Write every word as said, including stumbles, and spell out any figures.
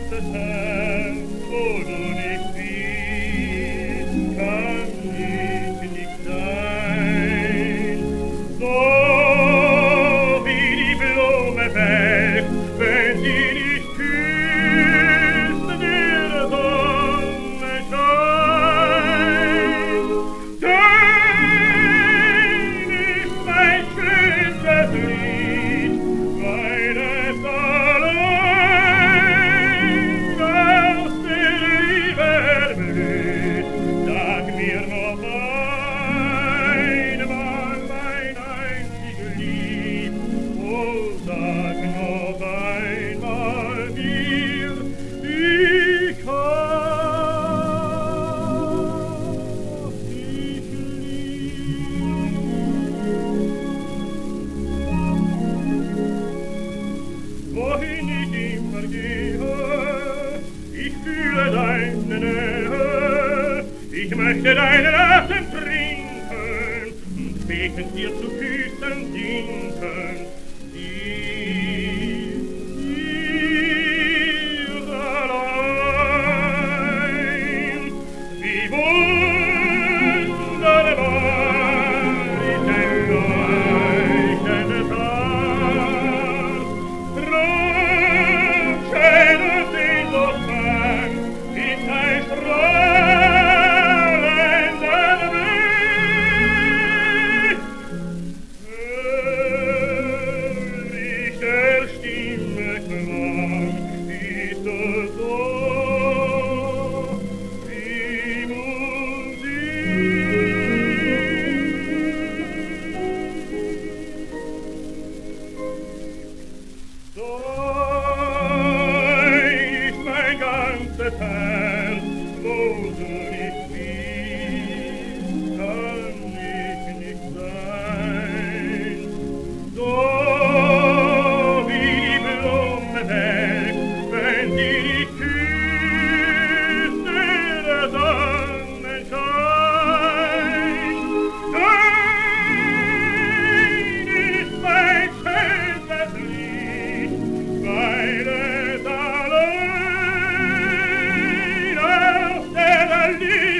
ganzes Herz, wo du nicht bist, kann ich nicht sein. So wie die Blume welkt, wenn sie nicht küsst, der Sonnenschein. Dein ist mein schönstes Lied, weil es allein aus der Liebe blüht. Sag mir noch einmal, mein einzig Lieb, oh, sag noch einmal mir, ich hab dich lieb. Wohin ich immer gehe, ich fühle deine Nähe, ich möchte deinen Atem trinken und betend dir zu Füßen sinken. Dir, dir allein, wie wunderbar ist ein leuchtender Tag. Drum schöne Sehnsucht ist ein strahlender Blick. Hör ich der Stimme Klang, ist es so wie Musik. Dein ist mein ganzes Herz, wo du nicht bist, kann ich nicht sein. So wie die Blume welkt, wenn sie dich küsst, der Sonnenschein. Dein ist mein schönstes Lied, weil es allein aus der Liebe